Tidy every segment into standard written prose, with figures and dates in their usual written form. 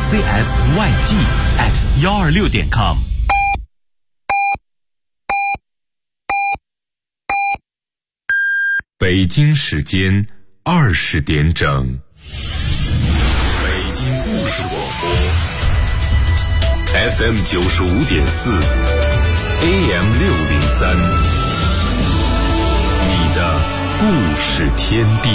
CSYG@126.com。北京时间20点整，北京故事广播 FM 95.4 AM 603，你的故事天地。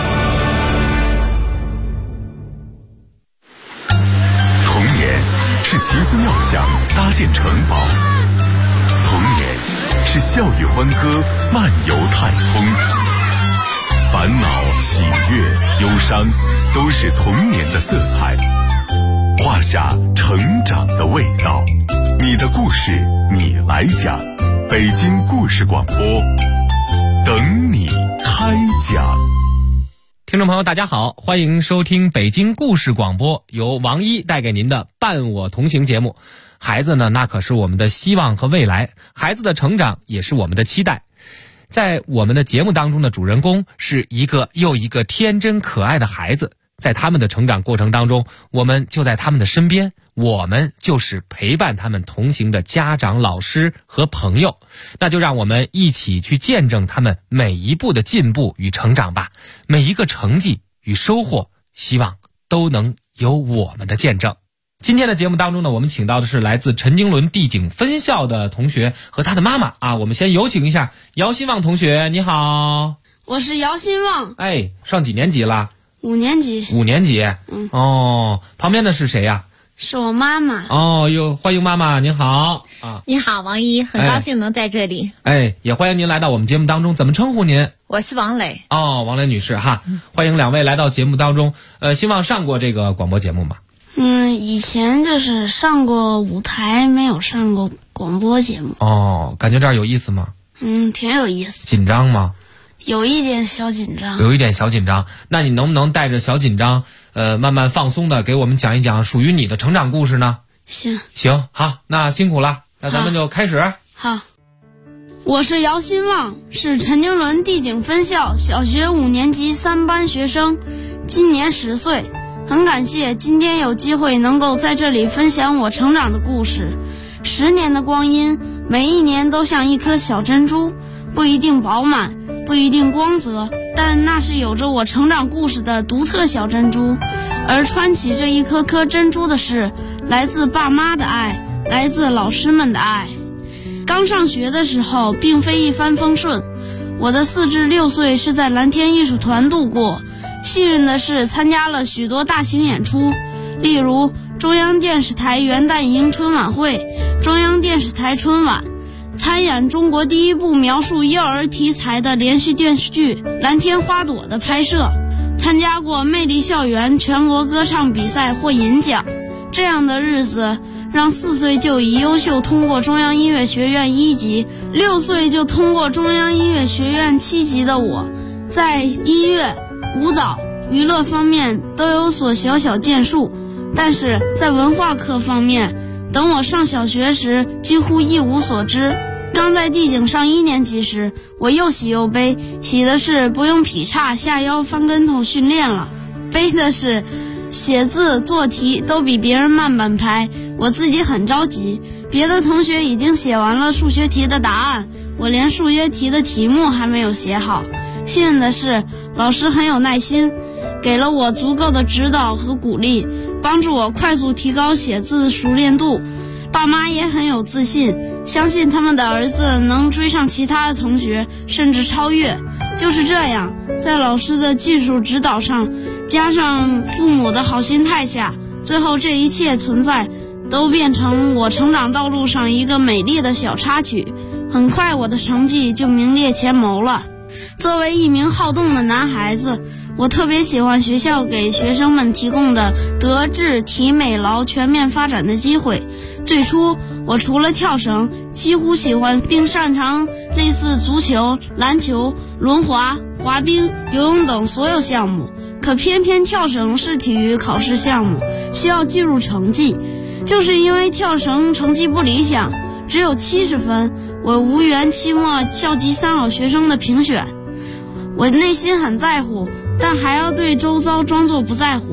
童年是奇思妙想搭建城堡，童年是笑语欢歌漫游太空，烦恼、喜悦、忧伤，都是童年的色彩，画下成长的味道。你的故事，你来讲。北京故事广播，等你开讲。 听众朋友大家好，欢迎收听北京故事广播，由王一带给您的伴我同行节目。孩子呢，那可是我们的希望和未来，孩子的成长也是我们的期待。在我们的节目当中的主人公是一个又一个天真可爱的孩子，在他们的成长过程当中，我们就在他们的身边，我们就是陪伴他们同行的家长、老师和朋友。那就让我们一起去见证他们每一步的进步与成长吧，每一个成绩与收获，希望都能有我们的见证。今天的节目当中呢，我们请到的是来自陈经纶地景分校的同学和他的妈妈啊。我们先有请一下姚新旺同学，你好。 我是姚新旺。 哎，上几年级了 ？5年级。 5年级。哦，旁边的是谁呀？ 是我妈妈。 哦，欢迎妈妈，您好啊。 你好，王一，很高兴能在这里。 也欢迎您来到我们节目当中，怎么称呼您？ 我是王磊。 哦，王磊女士哈，欢迎两位来到节目当中。希望上过这个广播节目吗？ 以前就是上过舞台，没有上过广播节目。 哦，感觉这儿有意思吗？ 挺有意思。 紧张吗？ 有一点小紧张。 有一点小紧张。那你能不能带着小紧张，慢慢放松的给我们讲一讲属于你的成长故事呢？行，好，那辛苦了，那咱们就开始。 好。我是姚新旺，是陈经纶地景分校小学5年级3班学生，今年10岁。很感谢今天有机会能够在这里分享我成长的故事。10年的光阴，每一年都像一颗小珍珠，不一定饱满，不一定光泽，但那是有着我成长故事的独特小珍珠。而穿起这一颗颗珍珠的是来自爸妈的爱，来自老师们的爱。刚上学的时候并非一帆风顺，我的4至6岁是在蓝天艺术团度过。幸运的是参加了许多大型演出，例如中央电视台元旦迎春晚会、中央电视台春晚，参演中国第一部描述幼儿题材的连续电视剧《蓝天花朵》的拍摄，参加过魅力校园全国歌唱比赛获银奖。这样的日子让4岁就以优秀通过中央音乐学院1级，6岁就通过中央音乐学院7级的我，在音乐、舞蹈、娱乐方面都有所小小建树，但是在文化课方面，等我上小学时几乎一无所知。刚在地景上1年级时，我又喜又悲，喜的是不用劈叉下腰翻跟头训练了，悲的是写字做题都比别人慢半拍，我自己很着急。别的同学已经写完了数学题的答案，我连数学题的题目还没有写好。幸运的是，老师很有耐心，给了我足够的指导和鼓励，帮助我快速提高写字熟练度。爸妈也很有自信，相信他们的儿子能追上其他的同学，甚至超越。就是这样，在老师的技术指导上，加上父母的好心态下，最后这一切存在都变成我成长道路上一个美丽的小插曲。很快我的成绩就名列前茅了。作为一名好动的男孩子，我特别喜欢学校给学生们提供的德智体美劳全面发展的机会。最初我除了跳绳，几乎喜欢并擅长类似足球、篮球、轮滑、滑冰、游泳等所有项目，可偏偏跳绳是体育考试项目，需要计入成绩。就是因为跳绳成绩不理想，只有70分，我无缘期末校级3好学生的评选。我内心很在乎，但还要对周遭装作不在乎。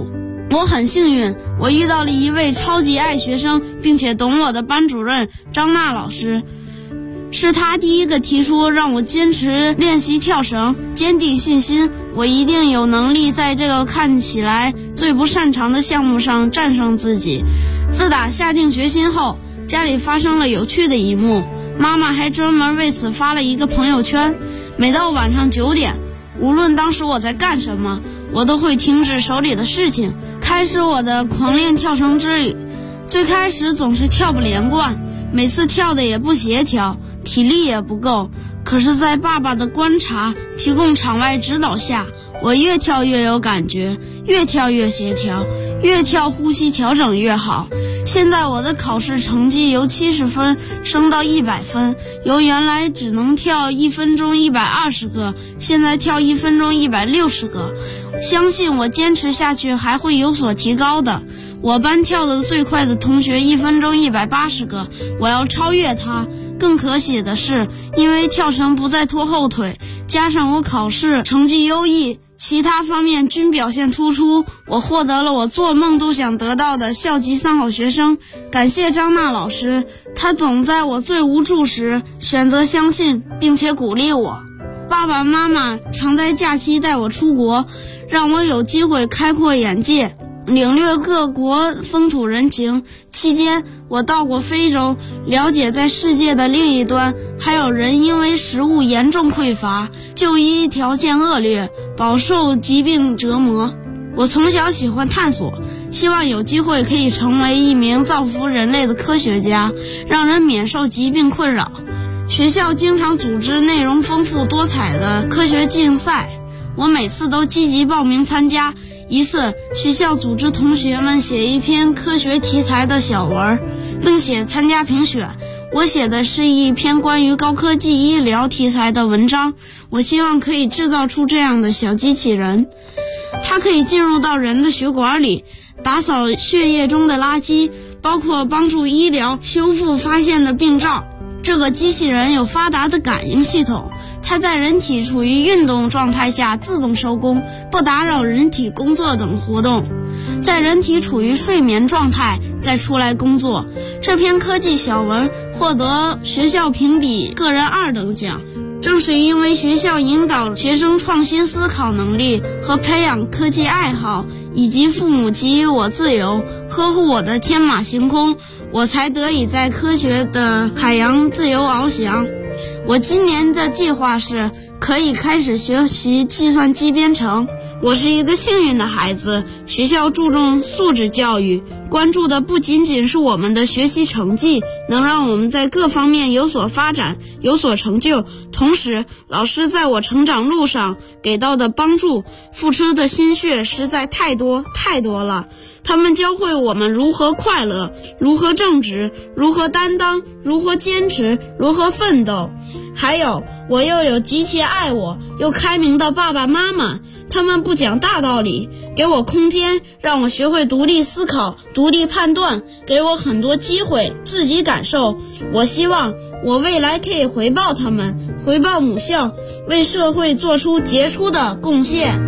我很幸运，我遇到了一位超级爱学生并且懂我的班主任张娜老师。是他第一个提出让我坚持练习跳绳，坚定信心，我一定有能力在这个看起来最不擅长的项目上战胜自己。自打下定决心后，家里发生了有趣的一幕，妈妈还专门为此发了一个朋友圈。每到晚上9点，无论当时我在干什么，我都会停止手里的事情，开始我的狂练跳绳之旅。最开始总是跳不连贯，每次跳的也不协调，体力也不够。可是在爸爸的观察、提供场外指导下，我越跳越有感觉，越跳越协调，越跳呼吸调整越好。现在我的考试成绩由70分升到100分，由原来只能跳1分钟120个，现在跳1分钟160个。相信我坚持下去还会有所提高的。我班跳得最快的同学1分钟180个，我要超越他。更可喜的是，因为跳绳不再拖后腿，加上我考试成绩优异，其他方面均表现突出，我获得了我做梦都想得到的校级3好学生。感谢张娜老师，她总在我最无助时选择相信并且鼓励我。爸爸妈妈常在假期带我出国，让我有机会开阔眼界，领略各国风土人情。期间我到过非洲，了解在世界的另一端还有人因为食物严重匮乏，就医条件恶劣，饱受疾病折磨。我从小喜欢探索，希望有机会可以成为一名造福人类的科学家，让人免受疾病困扰。学校经常组织内容丰富多彩的科学竞赛，我每次都积极报名参加。一次，学校组织同学们写一篇科学题材的小文，并且参加评选。我写的是一篇关于高科技医疗题材的文章，我希望可以制造出这样的小机器人，它可以进入到人的血管里，打扫血液中的垃圾，包括帮助医疗修复发现的病灶。这个机器人有发达的感应系统，它在人体处于运动状态下自动收工，不打扰人体工作等活动，在人体处于睡眠状态再出来工作。这篇科技小文获得学校评比个人2等奖。正是因为学校引导学生创新思考能力和培养科技爱好，以及父母给予我自由，呵护我的天马行空，我才得以在科学的海洋自由翱翔。我今年的计划是可以开始学习计算机编程。我是一个幸运的孩子，学校注重素质教育，关注的不仅仅是我们的学习成绩，能让我们在各方面有所发展，有所成就。同时，老师在我成长路上给到的帮助，付出的心血实在太多了。他们教会我们如何快乐，如何正直，如何担当，如何坚持，如何奋斗。还有，我又有极其爱我又开明的爸爸妈妈，他们不讲大道理，给我空间，让我学会独立思考，独立判断，给我很多机会自己感受。我希望我未来可以回报他们，回报母校，为社会做出杰出的贡献。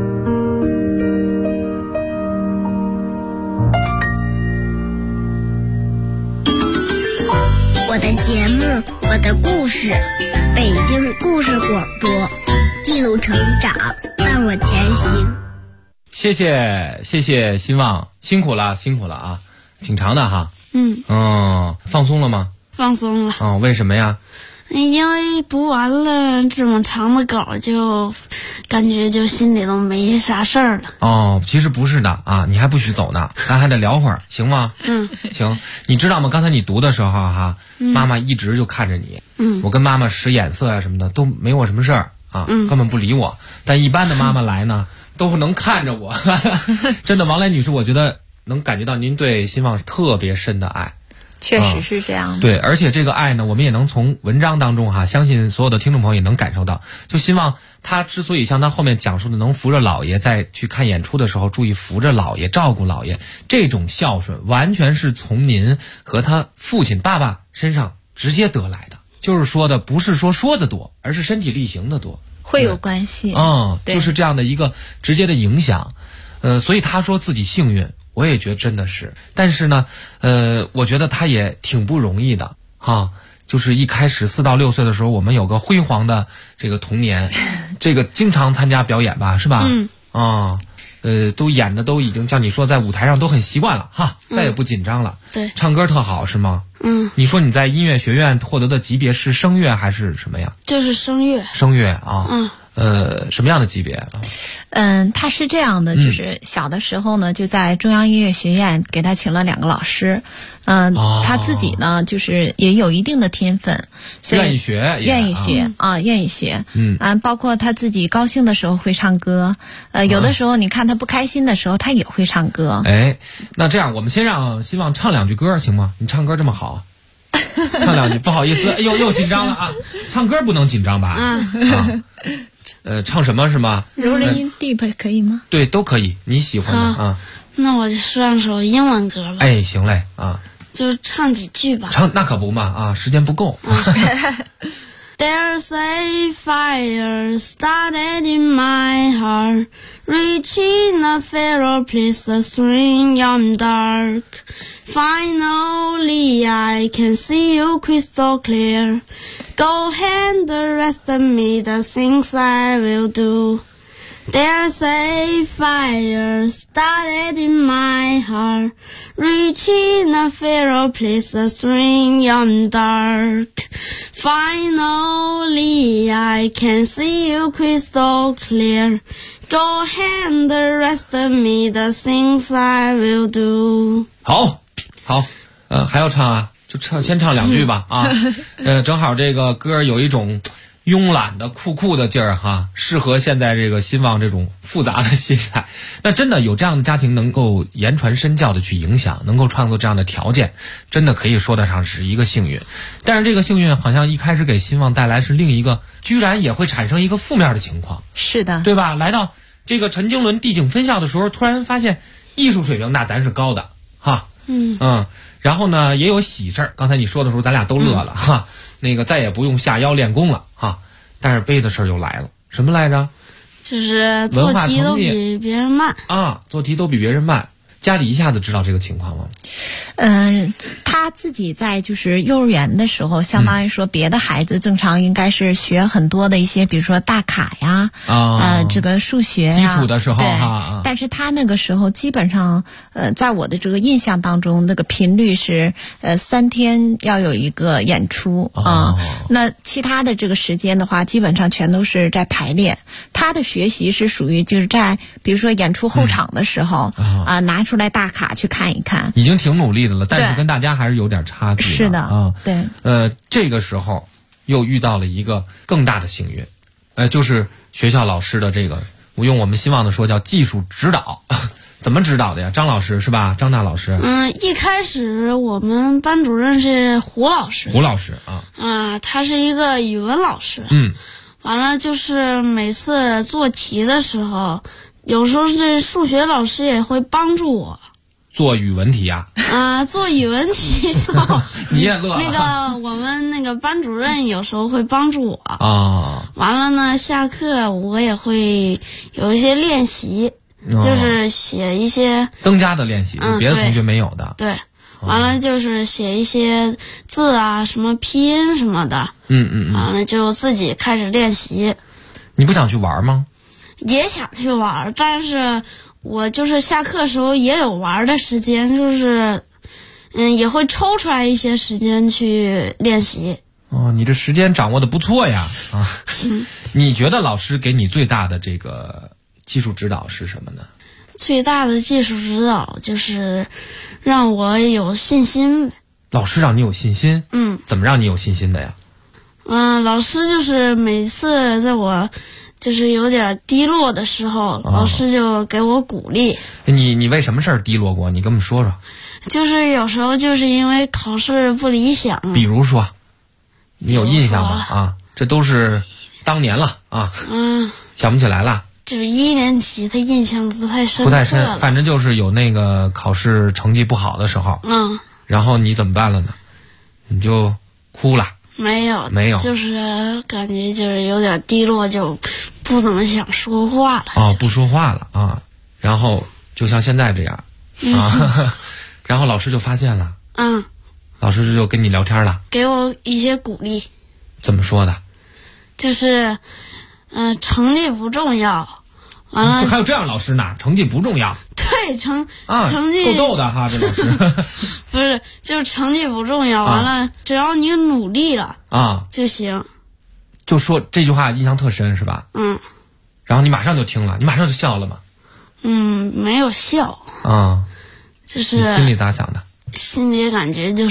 我的节目，我的故事，北京故事广播，记录成长，伴我前行。 谢谢希望，辛苦了啊，挺长的哈。放松了吗？ 放松了。 为什么呀？ 因为读完了这么长的稿，就感觉就心里都没啥事儿了。 其实不是的啊，你还不许走呢，咱还得聊会儿，行吗？行。你知道吗？刚才你读的时候哈，妈妈一直就看着你。我跟妈妈使眼色啊什么的都没我什么事儿啊，根本不理我。但一般的妈妈来呢，都能看着我。真的，王来女士，我觉得能感觉到您对辛望特别深的爱。 确实是这样的。 对，而且这个爱呢，我们也能从文章当中哈，相信所有的听众朋友也能感受到。就希望他之所以像他后面讲述的，能扶着老爷在去看演出的时候，注意扶着老爷，照顾老爷，这种孝顺完全是从您和他父亲爸爸身上直接得来的。就是说的不是说的多，而是身体力行的多， 会有关系。 就是这样的一个直接的影响。 所以他说自己幸运，我也觉得真的是。但是呢，我觉得他也挺不容易的哈。就是一开始4到6岁的时候，我们有个辉煌的这个童年，这个经常参加表演吧，是吧？都演的都已经像你说在舞台上都很习惯了哈，再也不紧张了。 对， 唱歌特好是吗？你说你在音乐学院获得的级别是声乐还是什么呀？ 就是声乐。 声乐啊。什么样的级别？ 他是这样的，就是小的时候呢，就在中央音乐学院给他请了2个老师。他自己呢，就是也有一定的天分，所以愿意学。包括他自己高兴的时候会唱歌，有的时候你看他不开心的时候，他也会唱歌。 哎，那这样我们先让希望唱2句歌行吗？你唱歌这么好。唱2句，不好意思，又紧张了啊！唱歌不能紧张吧？唱什么是吗？ 柔人音 deep 可以吗？ 对，都可以，你喜欢的啊。 那我就唱首英文歌吧。 哎，行嘞啊。 就唱几句吧。 唱那可不嘛啊，时间不够。 There's a fire started in my heart, reaching a fairer place, the spring young dark. Finally I can see you crystal clear. Go ahead, the rest of me, the things I will do. There's a fire started in my heart, reaching a fairer place, the spring young dark. Finally I can see you crystal clear. Go ahead, the rest of me, the things I will do. 好，还要唱啊？就先唱2句吧啊。正好这个歌有一种慵懒的酷的劲儿哈，适合现在这个兴旺这种复杂的心态。那真的有这样的家庭能够言传身教的去影响，能够创作这样的条件，真的可以说得上是一个幸运。但是这个幸运好像一开始给兴旺带来是另一个，居然也会产生一个负面的情况。 是的， 对吧？来到这个陈经纶地景分校的时候，突然发现艺术水平那咱是高的哈。然后呢也有喜事儿，刚才你说的时候咱俩都乐了哈。那个再也不用下腰练功了哈，但是悲的事儿又来了，什么来着？ 就是做题都比别人慢啊，做题都比别人慢。家里一下子知道这个情况吗？ 他自己在就是幼儿园的时候，相当于说别的孩子正常应该是学很多的一些，比如说大卡呀，这个数学呀， 基础的时候哈。 但是他那个时候基本上，在我的这个印象当中，那个频率是3天要有一个演出啊。那其他的这个时间的话，基本上全都是在排练。他的学习是属于就是在比如说演出后场的时候拿出来大卡去看一看， 已经挺努力的了，但是跟大家还是有点差距。 是的啊，对。 这个时候又遇到了一个更大的幸运，就是学校老师的这个，我用我们兴旺的说叫技术指导。怎么指导的呀？张老师是吧？张大老师。 一开始我们班主任是胡老师。 胡老师他是一个语文老师。完了就是每次做题的时候，有时候这数学老师也会帮助我。 做语文题呀？ 做语文题时候你也乐了。 那个我们那个班主任有时候会帮助我完了呢，下课我也会有一些练习，就是写一些增加的练习，别的同学没有的。 对，完了就是写一些字啊，什么拼音什么的。完了就自己开始练习。 你不想去玩吗？ 也想去玩，但是我就是下课时候也有玩的时间，就是也会抽出来一些时间去练习。 你这时间掌握的不错呀你觉得老师给你最大的这个技术指导是什么呢？ 最大的技术指导就是让我有信心。 老师让你有信心？怎么让你有信心的呀？ 老师就是每次在我就是有点低落的时候，老师就给我鼓励。 你为什么事儿低落过？你跟我们说说。 就是有时候就是因为考试不理想。 比如说，你有印象吗？这都是当年了想不起来了。 就是1年级，他印象不太深， 反正就是有那个考试成绩不好的时候。然后你怎么办了呢？你就哭了？没有， 就是感觉就是有点低落，就不怎么想说话了。 不说话了然后就像现在这样啊。然后老师就发现了，老师就跟你聊天了， 给我一些鼓励。 怎么说的？ 就是，成绩不重要。完了， 还有这样老师呢？成绩不重要。 对，成绩够逗的哈，这老师。 不是，就是成绩不重要。完了，只要你努力了就行。 就说这句话印象特深是吧？然后你马上就听了，你马上就笑了吗？ 没有笑。就是你心里咋想的？ 心里感觉就是，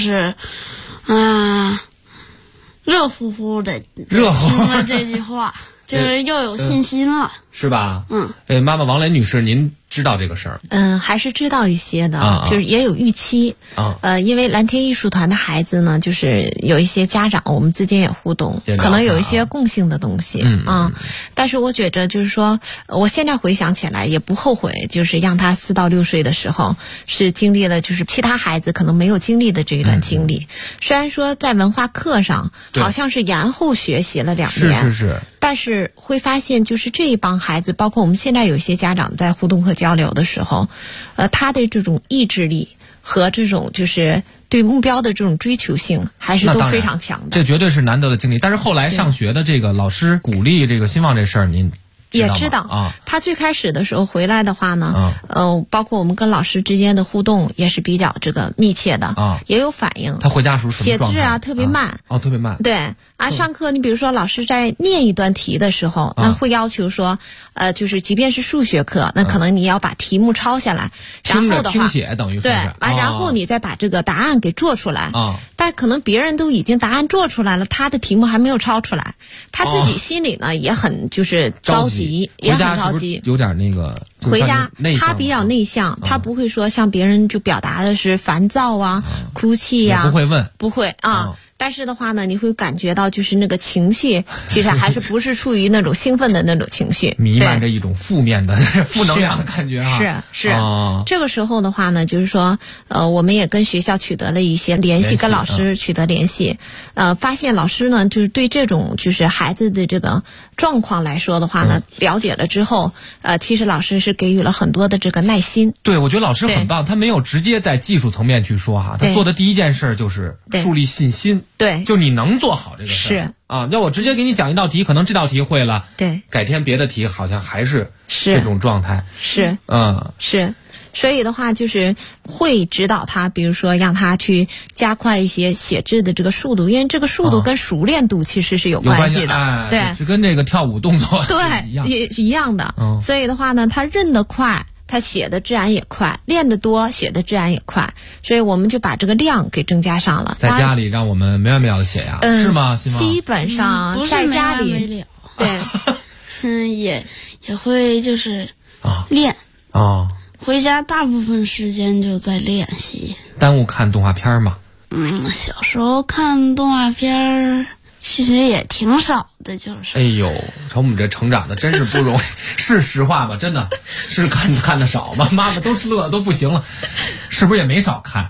热乎乎的。 热乎听了这句话，就是又有信心了， 是吧？妈妈王雷女士，您知道这个事儿？ 还是知道一些的，就是也有预期。因为蓝天艺术团的孩子呢，就是有一些家长，我们之间也互动，可能有一些共性的东西但是我觉着就是说，我现在回想起来也不后悔，就是让他4到6岁的时候是经历了就是其他孩子可能没有经历的这一段经历。虽然说在文化课上好像是延后学习了2年， 是。 但是会发现，就是这一帮孩子，包括我们现在有些家长在互动和交流的时候，他的这种意志力和这种就是对目标的这种追求性，还是都非常强的。 这绝对是难得的经历。但是后来上学的这个老师鼓励这个兴旺这事儿，您也知道他最开始的时候回来的话呢，包括我们跟老师之间的互动也是比较这个密切的也有反应。 他回家时候什么状态？ 写字特别慢特别慢。 对上课你比如说老师在念一段题的时候，那会要求说就是即便是数学课，那可能你要把题目抄下来，然后的话听写等于对然后你再把这个答案给做出来但可能别人都已经答案做出来了，他的题目还没有抄出来，他自己心里呢也很就是着急，也很着急， 有点那个。 回家他比较内向，他不会说像别人就表达的是烦躁哭泣不会问， 不会但是的话呢，你会感觉到就是那个情绪其实还是不是处于那种兴奋的那种情绪， 弥漫着一种负面的负能量的感觉是这个时候的话呢，就是说我们也跟学校取得了一些联系，跟老师取得联系发现老师呢就是对这种就是孩子的这个状况来说的话呢了解了之后其实老师是给予了很多的这个耐心。 对，我觉得老师很棒，他没有直接在技术层面去说他做的第一件事就是树立信心。 对， 就你能做好这个事是要我直接给你讲一道题，可能这道题会了， 对， 改天别的题好像还是这种状态， 是所以的话就是会指导他，比如说让他去加快一些写字的这个速度，因为这个速度跟熟练度其实是有关系的，对， 是跟这个跳舞动作对也一样的所以的话呢，他认得快，他写的自然也快，练得多写的自然也快，所以我们就把这个量给增加上了。 在家里让我们没完没了的写呀是吗？ 基本上在家里对也会就是练回家大部分时间就在练习。 耽误看动画片吗？ 小时候看动画片其实也挺少的，就是。 哎呦，瞅我们这成长的真是不容易，是实话吗？真的是看的少吗？妈妈都乐都不行了，是不是也没少看？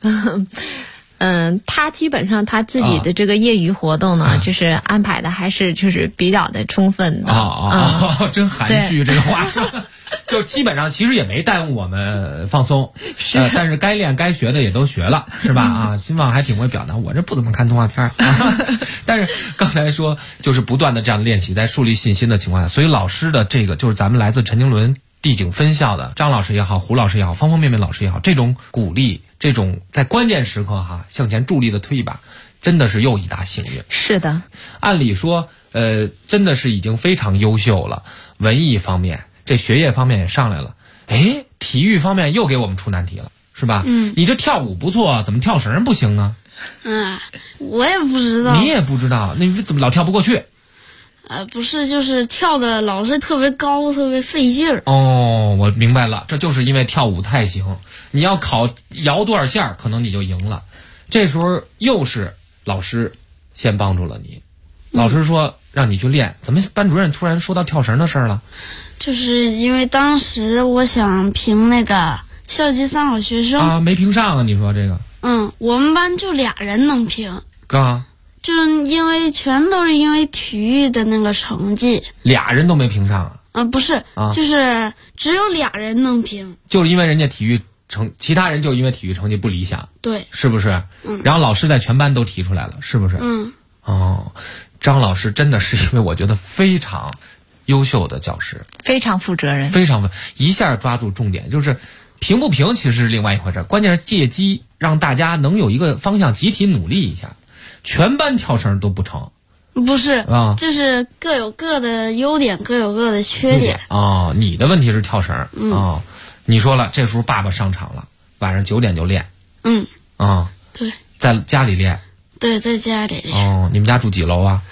他基本上他自己的这个业余活动呢，就是安排的还是就是比较的充分的。 真含蓄这个话说。就基本上其实也没耽误我们放松，但是该练该学的也都学了，是吧？兴旺还挺会表达，我这不怎么看动画片但是刚才说就是不断的这样练习，在树立信心的情况下，所以老师的这个就是咱们来自陈经纶地景分校的张老师也好，胡老师也好，方方面面老师也好，这种鼓励，这种在关键时刻向前助力的推一把，真的是又一大幸运。 是的， 按理说真的是已经非常优秀了，文艺方面这学业方面也上来了，体育方面又给我们出难题了，是吧？你这跳舞不错，怎么跳绳不行啊？ 我也不知道。 你也不知道，那怎么老跳不过去？ 不是，就是跳的老是特别高，特别费劲儿。 我明白了，这就是因为跳舞太行，你要考摇多少下，可能你就赢了。这时候又是老师先帮助了你，老师说让你去练，怎么班主任突然说到跳绳的事儿了？ 就是因为当时我想评那个校级3好学生没评上啊？你说这个？ 我们班就俩人能评。就是因为全都是因为体育的那个成绩， 俩人都没评上不是，就是只有俩人能评， 就是因为人家其他人就因为体育成绩不理想， 对， 是不是？然后老师在全班都提出来了，是不是？张老师真的是因为我觉得非常优秀的教师， 非常负责任， 一下抓住重点，就是评不评其实是另外一回事，关键是借机让大家能有一个方向，集体努力一下。全班跳绳都不成， 不是就是各有各的优点，各有各的缺点。 你的问题是跳绳你说了，这时候爸爸上场了，晚上9点就练。 对， 在家里练。 对，在家里练。 你们家住几楼啊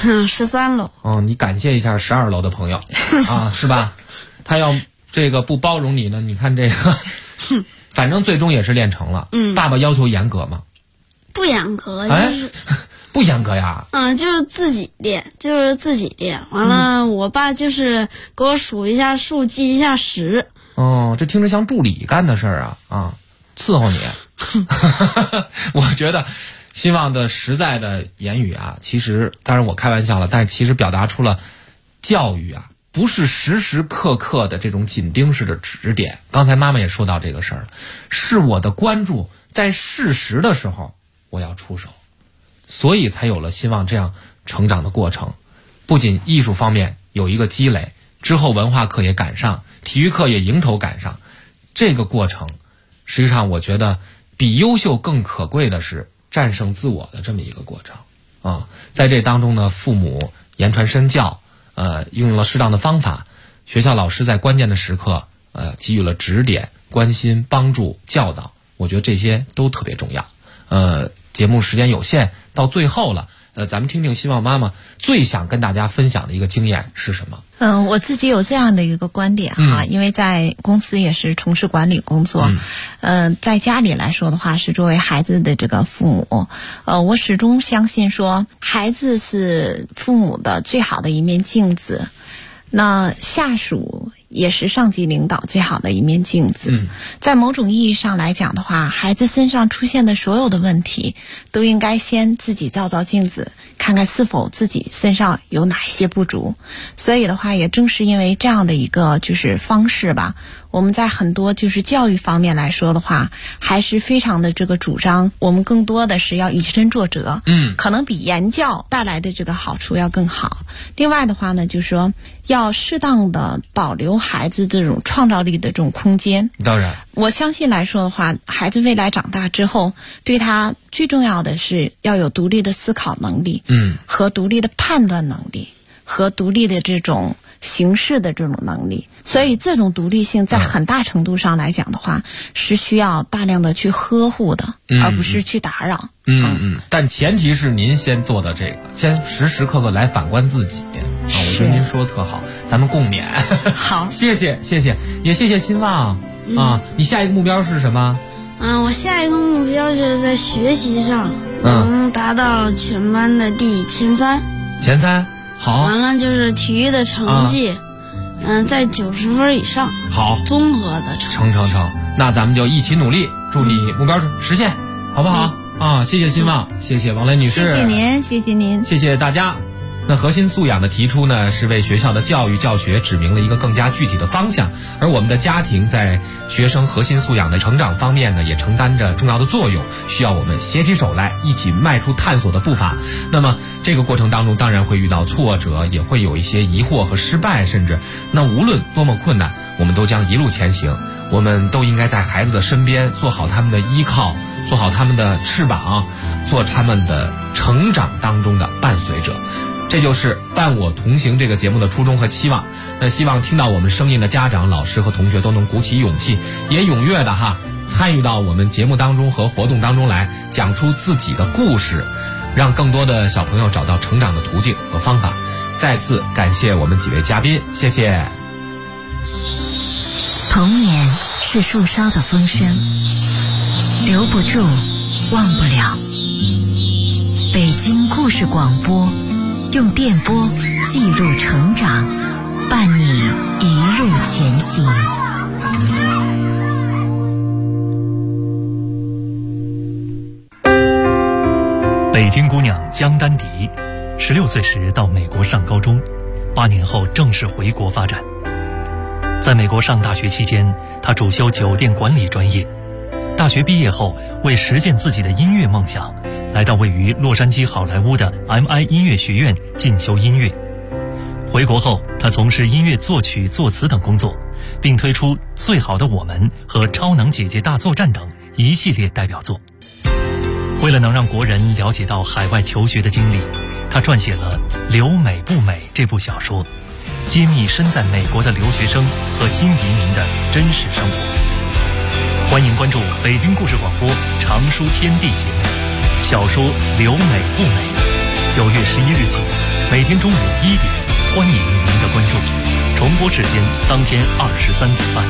？13楼。 你感谢一下12楼的朋友是吧？他要这个不包容你呢，你看这个，反正最终也是练成了。爸爸要求严格吗？ 不严格，就是不严格呀。 就是自己练，完了，我爸就是给我数一下数，记一下时。 这听着像助理干的事儿伺候你。我觉得希望的实在的言语其实当然我开玩笑了，但是其实表达出了教育不是时时刻刻的这种紧盯式的指点。刚才妈妈也说到这个事儿了，是我的关注在适时的时候我要出手，所以才有了希望这样成长的过程。不仅艺术方面有一个积累，之后文化课也赶上，体育课也迎头赶上，这个过程实际上我觉得比优秀更可贵的是战胜自我的这么一个过程在这当中呢，父母言传身教，运用了适当的方法，学校老师在关键的时刻给予了指点、关心、帮助、教导，我觉得这些都特别重要。节目时间有限，到最后了，咱们听听希望妈妈最想跟大家分享的一个经验是什么？ 我自己有这样的一个观点因为在公司也是从事管理工作，在家里来说的话，是作为孩子的这个父母，我始终相信说，孩子是父母的最好的一面镜子，那下属也是上级领导最好的一面镜子。在某种意义上来讲的话，孩子身上出现的所有的问题都应该先自己照照镜子，看看是否自己身上有哪一些不足。所以的话，也正是因为这样的一个就是方式吧，我们在很多就是教育方面来说的话，还是非常的这个主张，我们更多的是要以身作则，可能比言教带来的这个好处要更好。另外的话呢，就是说要适当的保留孩子这种创造力的这种空间。 当然， 我相信来说的话，孩子未来长大之后，对他最重要的是要有独立的思考能力，和独立的判断能力，和独立的这种行事的这种能力。所以这种独立性在很大程度上来讲的话，是需要大量的去呵护的，而不是去打扰。 但前提是您先做的这个，先时时刻刻来反观自己我觉得您说的特好，咱们共勉。 好， 谢谢，也谢谢新望你下一个目标是什么？ 我下一个目标就是在学习上能达到全班的前三。 前三，好。 完了就是体育的成绩，在90分以上。好，综合的成绩。 成，那咱们就一起努力，祝你目标实现，好不好？谢谢新望，谢谢王雷女士， 谢谢您， 谢谢大家。那核心素养的提出呢，是为学校的教育教学指明了一个更加具体的方向，而我们的家庭在学生核心素养的成长方面呢，也承担着重要的作用，需要我们携起手来，一起迈出探索的步伐。那么这个过程当中当然会遇到挫折，也会有一些疑惑和失败，甚至那无论多么困难，我们都将一路前行。我们都应该在孩子的身边，做好他们的依靠，做好他们的翅膀，做他们的成长当中的伴随者。这就是伴我同行这个节目的初衷和期望。那希望听到我们声音的家长、老师和同学都能鼓起勇气，也踊跃的参与到我们节目当中和活动当中来，讲出自己的故事，让更多的小朋友找到成长的途径和方法。再次感谢我们几位嘉宾，谢谢。 童年是树梢的风声，留不住，忘不了。北京故事广播，用电波记录成长，伴你一路前行。 北京姑娘江丹迪，16岁时到美国上高中，8年后正式回国发展。 在美国上大学期间，他主修酒店管理专业。大学毕业后，为实现自己的音乐梦想，来到位于洛杉矶好莱坞的 MI 音乐学院进修音乐。回国后，他从事音乐作曲、作词等工作，并推出《最好的我们》和《超能姐姐大作战》等一系列代表作。为了能让国人了解到海外求学的经历，他撰写了《留美不美》这部小说，揭秘身在美国的留学生和新移民的真实生活。欢迎关注北京故事广播常书天地节目，小说《留美不美》，9月11日起，每天中午1点，欢迎您的关注。重播时间当天23点半。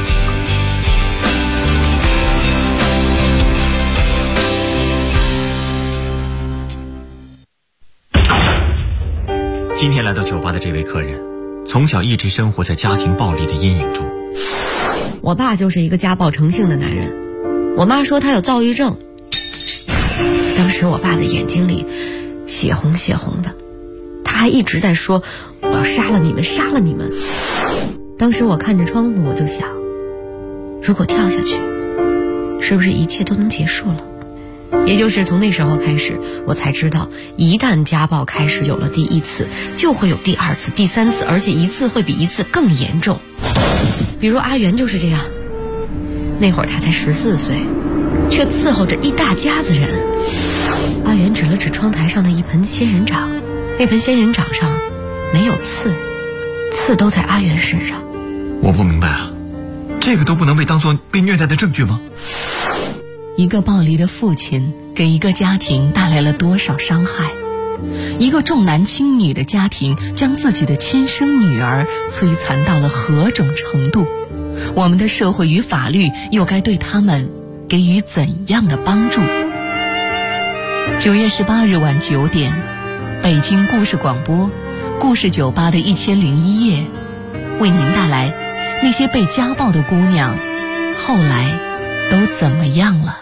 今天来到酒吧的这位客人，从小一直生活在家庭暴力的阴影中。 我爸就是一个家暴成性的男人，我妈说他有躁郁症。当时我爸的眼睛里血红血红的，他还一直在说我要杀了你们，杀了你们。当时我看着窗户，我就想，如果跳下去，是不是一切都能结束了？也就是从那时候开始，我才知道，一旦家暴开始有了第一次，就会有第二次、第三次，而且一次会比一次更严重。比如阿元就是这样，那会儿他才14岁，却伺候着一大家子人。阿元指了指窗台上的一盆仙人掌，那盆仙人掌上没有刺，刺都在阿元身上。 我不明白啊，这个都不能被当作被虐待的证据吗？ 一个暴力的父亲给一个家庭带来了多少伤害？一个重男轻女的家庭将自己的亲生女儿摧残到了何种程度？我们的社会与法律又该对他们给予怎样的帮助？9月18日晚9点，北京故事广播故事酒吧的1001夜，为您带来那些被家暴的姑娘后来都怎么样了。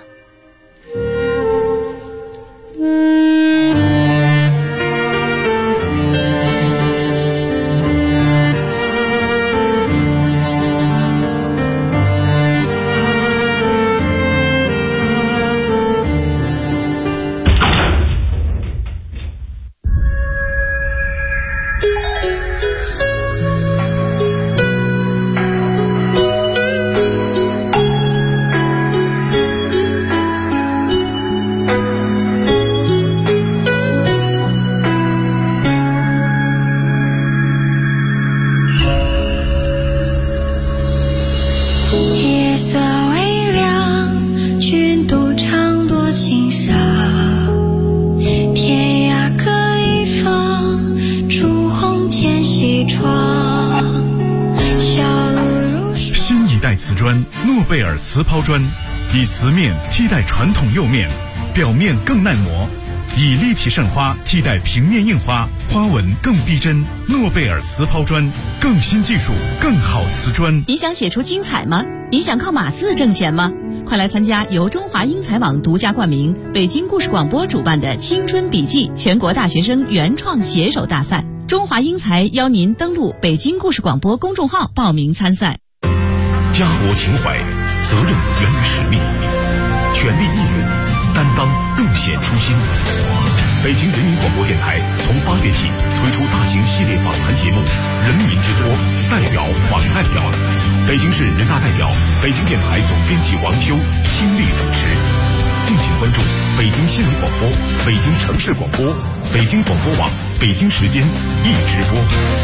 瓷抛砖以瓷面替代传统釉面，表面更耐磨；以立体渗花替代平面印花，花纹更逼真。诺贝尔瓷抛砖，更新技术，更好瓷砖。 你想写出精彩吗？你想靠码字挣钱吗？快来参加由中华英才网独家冠名、北京故事广播主办的青春笔记全国大学生原创写手大赛。中华英才邀您登录北京故事广播公众号报名参赛。 家国情怀，责任源于使命，权力义勇，担当更显初心。北京人民广播电台从8月起推出大型系列访谈节目《人民之托》，代表访代表。北京市人大代表、北京电台总编辑王秋亲力主持。敬请关注北京新闻广播、北京城市广播、北京广播网、北京时间一直播。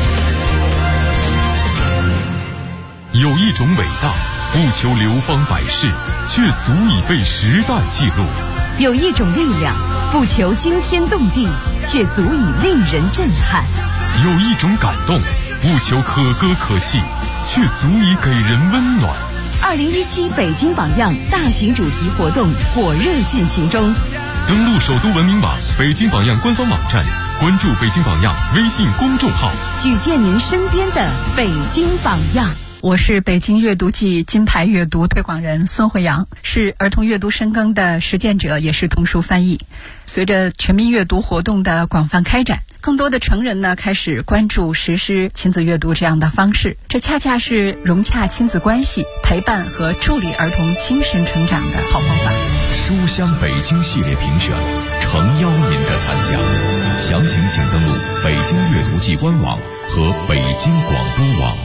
有一种伟大，不求流芳百世，却足以被时代记录； 有一种力量，不求惊天动地，却足以令人震撼； 有一种感动，不求可歌可泣，却足以给人温暖。 2017北京榜样大型主题活动火热进行中， 登录首都文明网、北京榜样官方网站，关注北京榜样微信公众号， 举荐您身边的北京榜样。 我是北京阅读季金牌阅读推广人孙慧阳，是儿童阅读深耕的实践者，也是童书翻译。随着全民阅读活动的广泛开展， 更多的成人呢开始关注实施亲子阅读这样的方式，这恰恰是融洽亲子关系、陪伴和助力儿童精神成长的好方法。 书香北京系列评选，诚邀您的参加。详情请登录北京阅读季官网和北京广播网。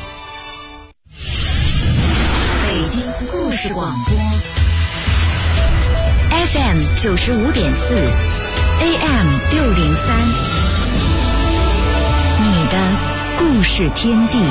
北京故事广播 FM 95.4 AM 603，你的故事天地。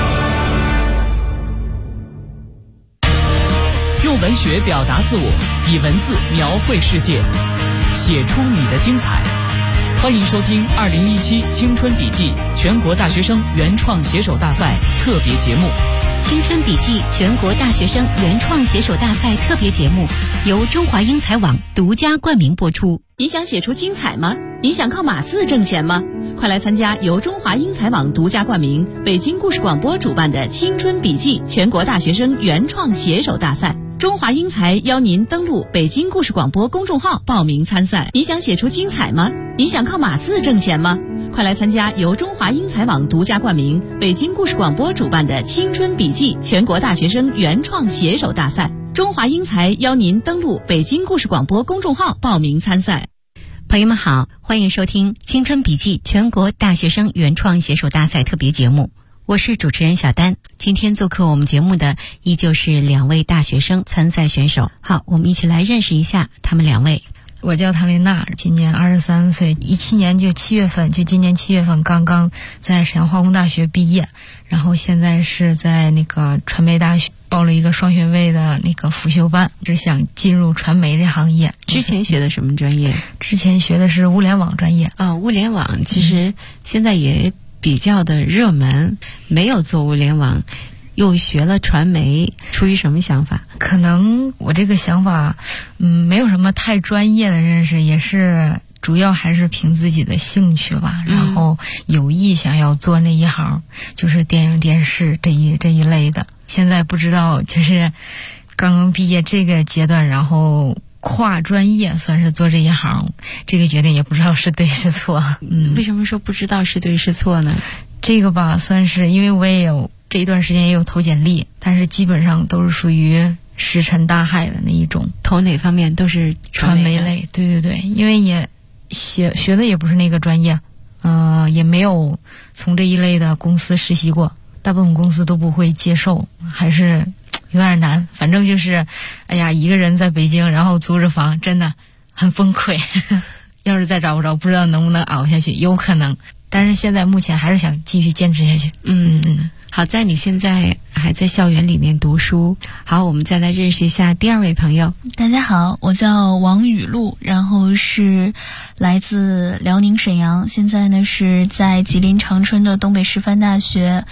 用文学表达自我，以文字描绘世界，写出你的精彩。欢迎收听2017青春笔记全国大学生原创写手大赛特别节目。 青春笔记全国大学生原创写手大赛特别节目由中华英才网独家冠名播出。你想写出精彩吗？你想靠码字挣钱吗？快来参加由中华英才网独家冠名、北京故事广播主办的青春笔记全国大学生原创写手大赛。中华英才邀您登录北京故事广播公众号报名参赛。你想写出精彩吗？你想靠码字挣钱吗？快来参加由中华英才网独家冠名、北京故事广播主办的青春笔记全国大学生原创写手大赛。中华英才邀您登录北京故事广播公众号报名参赛。朋友们好，欢迎收听青春笔记全国大学生原创写手大赛特别节目。我是主持人小丹，今天做客我们节目的依旧是两位大学生参赛选手。好，我们一起来认识一下他们两位。 我叫唐琳娜，今年23岁，17年就7月份，就今年7月份刚刚在沈阳化工大学毕业，然后现在是在那个传媒大学报了一个双学位的那个辅修班，只想进入传媒这行业。 之前学的什么专业？ 之前学的是物联网专业。 物联网其实现在也比较的热门，没有做物联网又学了传媒，出于什么想法？ 可能我这个想法没有什么太专业的认识，也是主要还是凭自己的兴趣吧，然后有意想要做那一行，就是电影电视这一类的。现在不知道，就是刚刚毕业这个阶段，然后跨专业算是做这一行，这个决定也不知道是对是错。 为什么说不知道是对是错呢？ 这个吧，算是因为我也有这一段时间也有投简历，但是基本上都是属于石沉大海的那一种。 投哪方面都是传媒类，对，因为也学的也不是那个专业，也没有从这一类的公司实习过，大部分公司都不会接受，还是有点难。反正就是，哎呀，一个人在北京，然后租着房，真的很崩溃。要是再找不着，不知道能不能熬下去，有可能。但是现在目前还是想继续坚持下去。 好在你现在还在校园里面读书。好，我们再来认识一下第二位朋友。 大家好，我叫王雨露，然后是来自辽宁沈阳，现在呢是在吉林长春的东北师范大学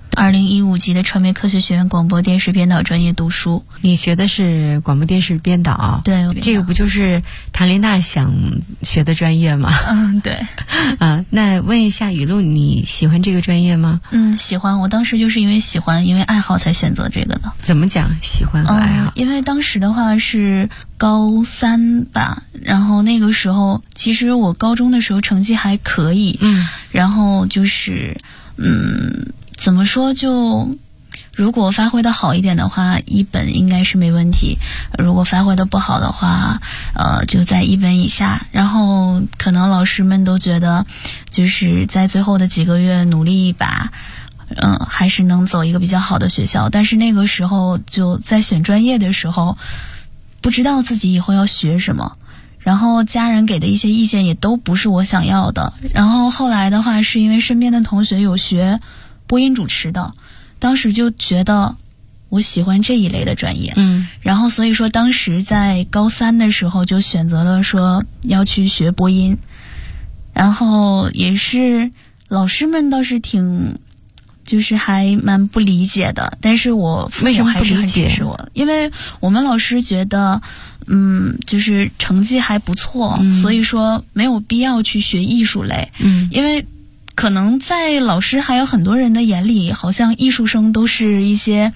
2015级的传媒科学学院广播电视编导专业读书。 你学的是广播电视编导？ 对， 这个不就是唐琳娜想学的专业吗？ 对。 那问一下雨露，你喜欢这个专业吗？ 喜欢。我当时就是因为喜欢，因为爱好才选择这个的。 怎么讲喜欢和爱好？ 因为当时的话是高3吧，然后那个时候其实我高中的时候成绩还可以，然后就是怎么说，就如果发挥的好一点的话，1本应该是没问题，如果发挥的不好的话就在1本以下。然后可能老师们都觉得就是在最后的几个月努力一把，还是能走一个比较好的学校。但是那个时候就在选专业的时候不知道自己以后要学什么，然后家人给的一些意见也都不是我想要的。然后后来的话是因为身边的同学有学播音主持的，当时就觉得我喜欢这一类的专业，然后所以说当时在高3的时候就选择了说要去学播音。然后也是老师们倒是就是还蛮不理解的，但是我父母还是很支持我，因为我们老师觉得就是成绩还不错，所以说没有必要去学艺术类，因为可能在老师还有很多人的眼里，好像艺术生都是一些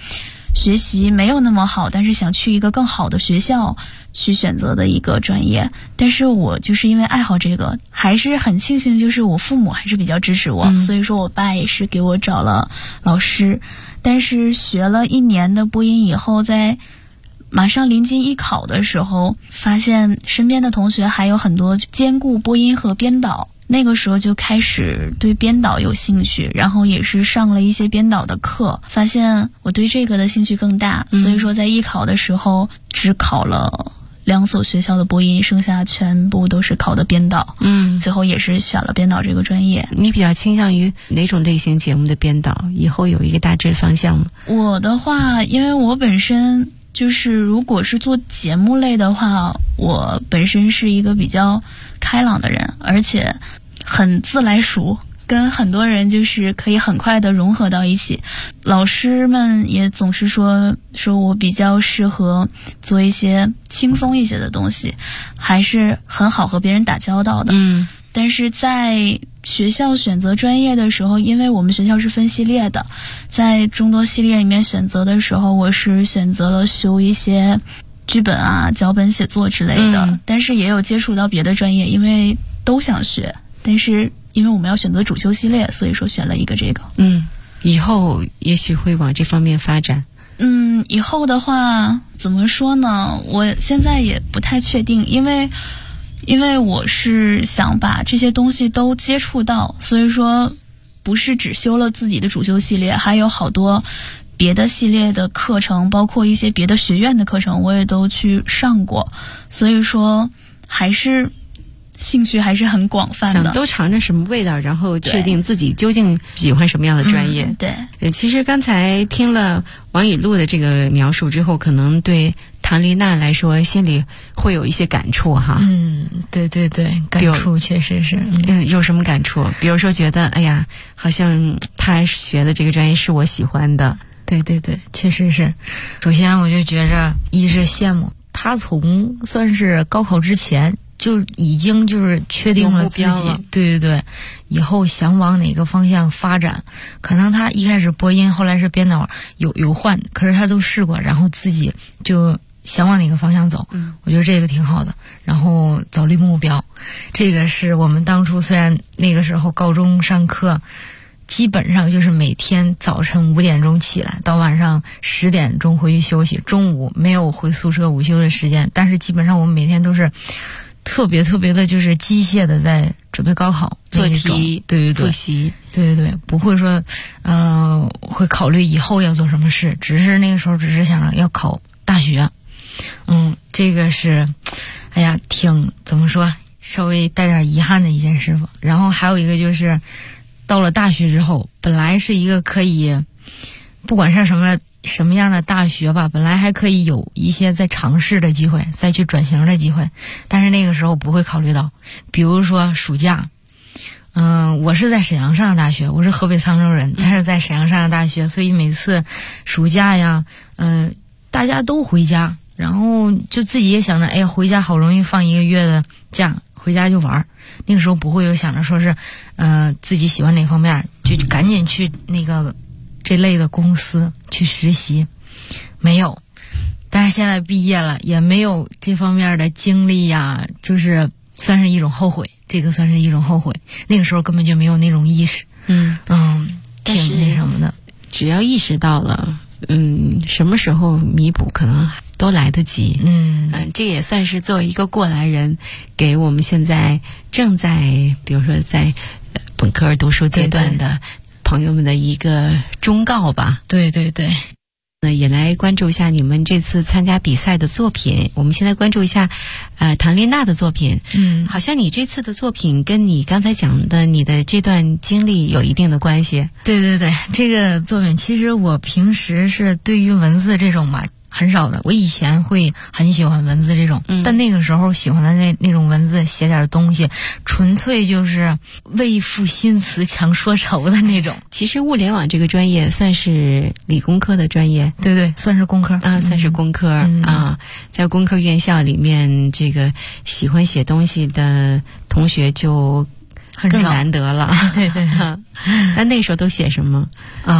学习没有那么好，但是想去一个更好的学校去选择的一个专业。但是我就是因为爱好这个，还是很庆幸，就是我父母还是比较支持我，所以说我爸也是给我找了老师。但是学了1年的播音以后，在马上临近艺考的时候，发现身边的同学还有很多兼顾播音和编导，那个时候就开始对编导有兴趣，然后也是上了一些编导的课，发现我对这个的兴趣更大，所以说在艺考的时候只考了2所学校的播音，剩下全部都是考的编导。最后也是选了编导这个专业。 你比较倾向于哪种类型节目的编导？以后有一个大致方向吗？ 我的话，因为我本身就是如果是做节目类的话，我本身是一个比较开朗的人，而且很自来熟，跟很多人就是可以很快的融合到一起。老师们也总是说我比较适合做一些轻松一些的东西，还是很好和别人打交道的。但是在学校选择专业的时候，因为我们学校是分系列的，在众多系列里面选择的时候，我是选择了修一些剧本啊、脚本写作之类的。但是也有接触到别的专业，因为都想学，但是因为我们要选择主修系列，所以说选了一个这个。 以后也许会往这方面发展。 以后的话怎么说呢，我现在也不太确定，因为我是想把这些东西都接触到，所以说不是只修了自己的主修系列，还有好多别的系列的课程，包括一些别的学院的课程我也都去上过，所以说还是兴趣还是很广泛的， 想都尝着什么味道，然后确定自己究竟喜欢什么样的专业。 对， 其实刚才听了王雨露的这个描述之后，可能对唐丽娜来说心里会有一些感触哈。 对，感触确实是。 有什么感触？比如说觉得哎呀，好像她学的这个专业是我喜欢的。 对，确实是。首先我就觉着，一是羡慕她从算是高考之前就已经就是确定了自己，对，以后想往哪个方向发展。可能他一开始播音，后来是编导，有换，可是他都试过，然后自己就想往哪个方向走。我觉得这个挺好的。然后早立目标，这个是我们当初虽然那个时候高中上课，基本上就是每天早晨5点钟起来，到晚上10点钟回去休息，中午没有回宿舍午休的时间，但是基本上我们每天都是特别的就是机械的在准备高考做题， 对， 复习， 对，不会说会考虑以后要做什么事，只是那个时候只是想着要考大学。这个是哎呀挺怎么说，稍微带点遗憾的一件事吧。然后还有一个就是到了大学之后，本来是一个可以不管是什么样的大学吧，本来还可以有一些再尝试的机会，再去转型的机会，但是那个时候不会考虑到，比如说暑假，我是在沈阳上的大学，我是河北沧州人，但是在沈阳上的大学，所以每次暑假呀，大家都回家，然后就自己也想着，哎呀，回家好容易放1个月的假，回家就玩。那个时候不会有想着说是，自己喜欢哪方面，就赶紧去那个这类的公司去实习，没有。但是现在毕业了，也没有这方面的经历呀，就是算是一种后悔，这个算是一种后悔。那个时候根本就没有那种意识，挺那什么的。 只要意识到了，什么时候弥补可能都来得及。这也算是作为一个过来人，给我们现在正在比如说在本科读书阶段的朋友们的一个忠告吧。 对， 也来关注一下你们这次参加比赛的作品。我们现在关注一下唐丽娜的作品。好像你这次的作品跟你刚才讲的你的这段经历有一定的关系。 对，这个作品其实我平时是对于文字这种吧很少的，我以前会很喜欢文字这种，但那个时候喜欢的那种文字写点东西，纯粹就是为赋新词强说愁的那种。 其实物联网这个专业算是理工科的专业。 对，算是工科算是工科在工科院校里面，这个喜欢写东西的同学就更难得了。 对， 那时候都写什么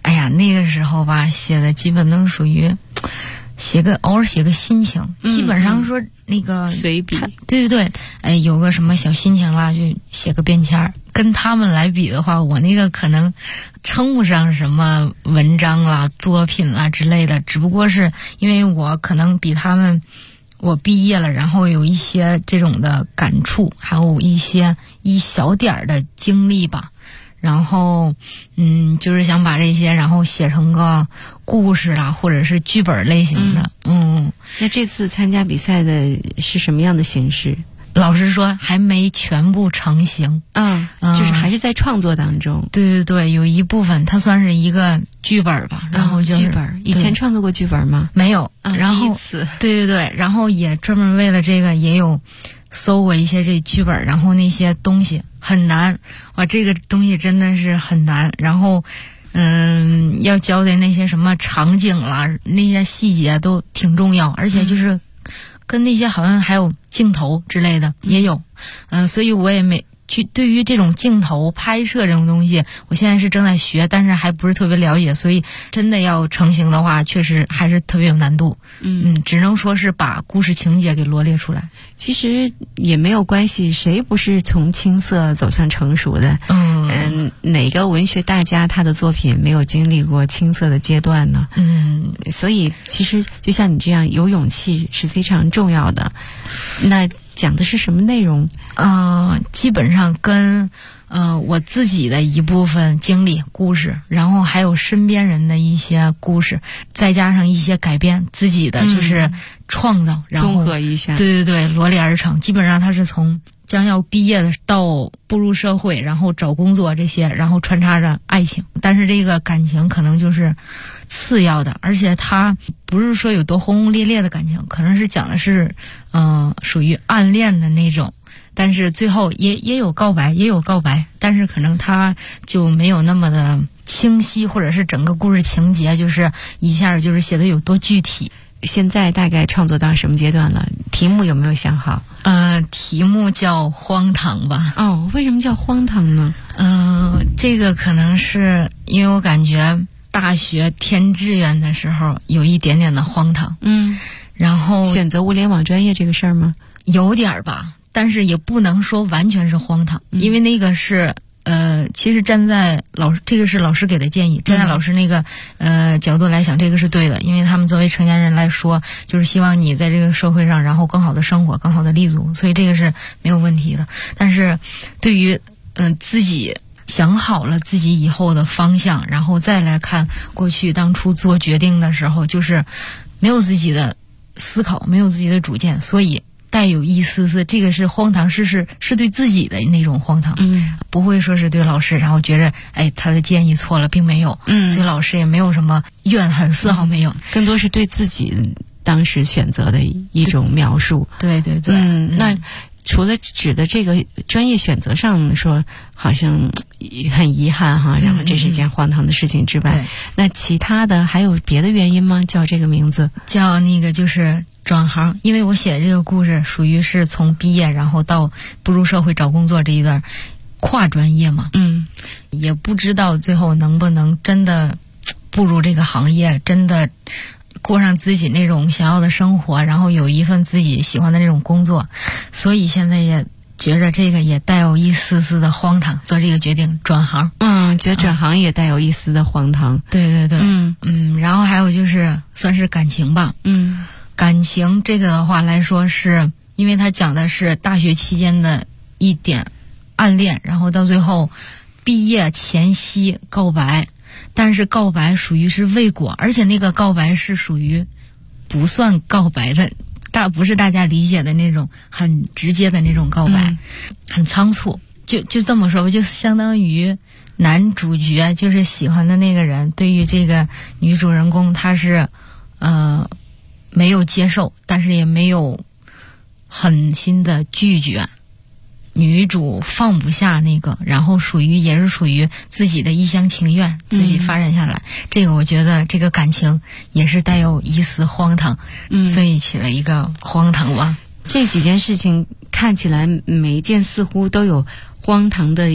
哎呀，那个时候吧，写的基本都是属于偶尔写个心情，基本上说那个随笔。 对对对，哎，有个什么小心情啦，就写个便签儿。跟他们来比的话，我那个可能称不上什么文章啦、作品啦之类的，只不过是因为我可能比他们。我毕业了，然后有一些这种的感触，还有一小点儿的经历吧。然后，就是想把这些，然后写成个故事啦，或者是剧本类型的。 那这次参加比赛的是什么样的形式？ 老实说，还没全部成型。 就是还是在创作当中。 对对对，有一部分它算是一个剧本吧。然后就是剧本，以前创作过剧本吗？ 没有。然后第一次。 对对对，然后也专门为了这个也有搜过一些这剧本，然后那些东西很难，哇，这个东西真的是很难。然后，要交代那些什么场景啦，那些细节都挺重要，而且就是跟那些好像还有镜头之类的也有，所以我也没。对于这种镜头拍摄这种东西，我现在是正在学，但是还不是特别了解，所以真的要成型的话，确实还是特别有难度。只能说是把故事情节给罗列出来。 其实也没有关系，谁不是从青涩走向成熟的？哪个文学大家他的作品没有经历过青涩的阶段呢？所以其实就像你这样有勇气是非常重要的。那讲的是什么内容？ 基本上跟我自己的一部分经历故事，然后还有身边人的一些故事，再加上一些改编自己的就是创造，然后综合一下。 对对对，罗列而成。基本上它是从将要毕业的到步入社会，然后找工作这些，然后穿插着爱情，但是这个感情可能就是次要的，而且它不是说有多轰轰烈烈的感情，可能是讲的是属于暗恋的那种，但是最后也有告白，但是可能它就没有那么的清晰，或者是整个故事情节就是一下就是写的有多具体。 现在大概创作到什么阶段了？题目有没有想好？ 题目叫荒唐吧。 为什么叫荒唐呢？ 这个可能是因为我感觉大学填志愿的时候有一点点的荒唐。然后选择物联网专业这个事儿吗？ 有点吧，但是也不能说完全是荒唐，因为那个是其实站在这个是老师给的建议，站在老师那个角度来想，这个是对的，因为他们作为成年人来说，就是希望你在这个社会上，然后更好的生活，更好的立足，所以这个是没有问题的。但是对于自己想好了自己以后的方向，然后再来看过去当初做决定的时候，就是没有自己的思考，没有自己的主见，所以带有一丝丝这个是荒唐，是对自己的那种荒唐，不会说是对老师，然后觉着他的建议错了，并没有，对老师也没有什么怨恨，丝毫没有， 更多是对自己当时选择的一种描述。 对对对， 那除了指的这个专业选择上说好像很遗憾哈，然后这是一件荒唐的事情之外，那其他的还有别的原因吗？叫这个名字？ 叫那个就是转行，因为我写这个故事属于是从毕业然后到步入社会找工作这一段跨专业嘛，也不知道最后能不能真的步入这个行业，真的过上自己那种想要的生活，然后有一份自己喜欢的那种工作，所以现在也觉着这个也带有一丝丝的荒唐，做这个决定转行。 觉得转行也带有一丝的荒唐。 对对对，然后还有就是算是感情吧。感情这个的话来说，是因为它讲的是大学期间的一点暗恋，然后到最后毕业前夕告白，但是告白属于是未果，而且那个告白是属于不算告白的，不是大家理解的那种很直接的那种告白，很仓促，就这么说吧，就相当于男主角就是喜欢的那个人对于这个女主人公他是没有接受，但是也没有狠心的拒绝，女主放不下那个，然后也是属于自己的一厢情愿，自己发展下来，这个我觉得这个感情也是带有一丝荒唐，所以起了一个荒唐吧。 这几件事情看起来每一件似乎都有荒唐的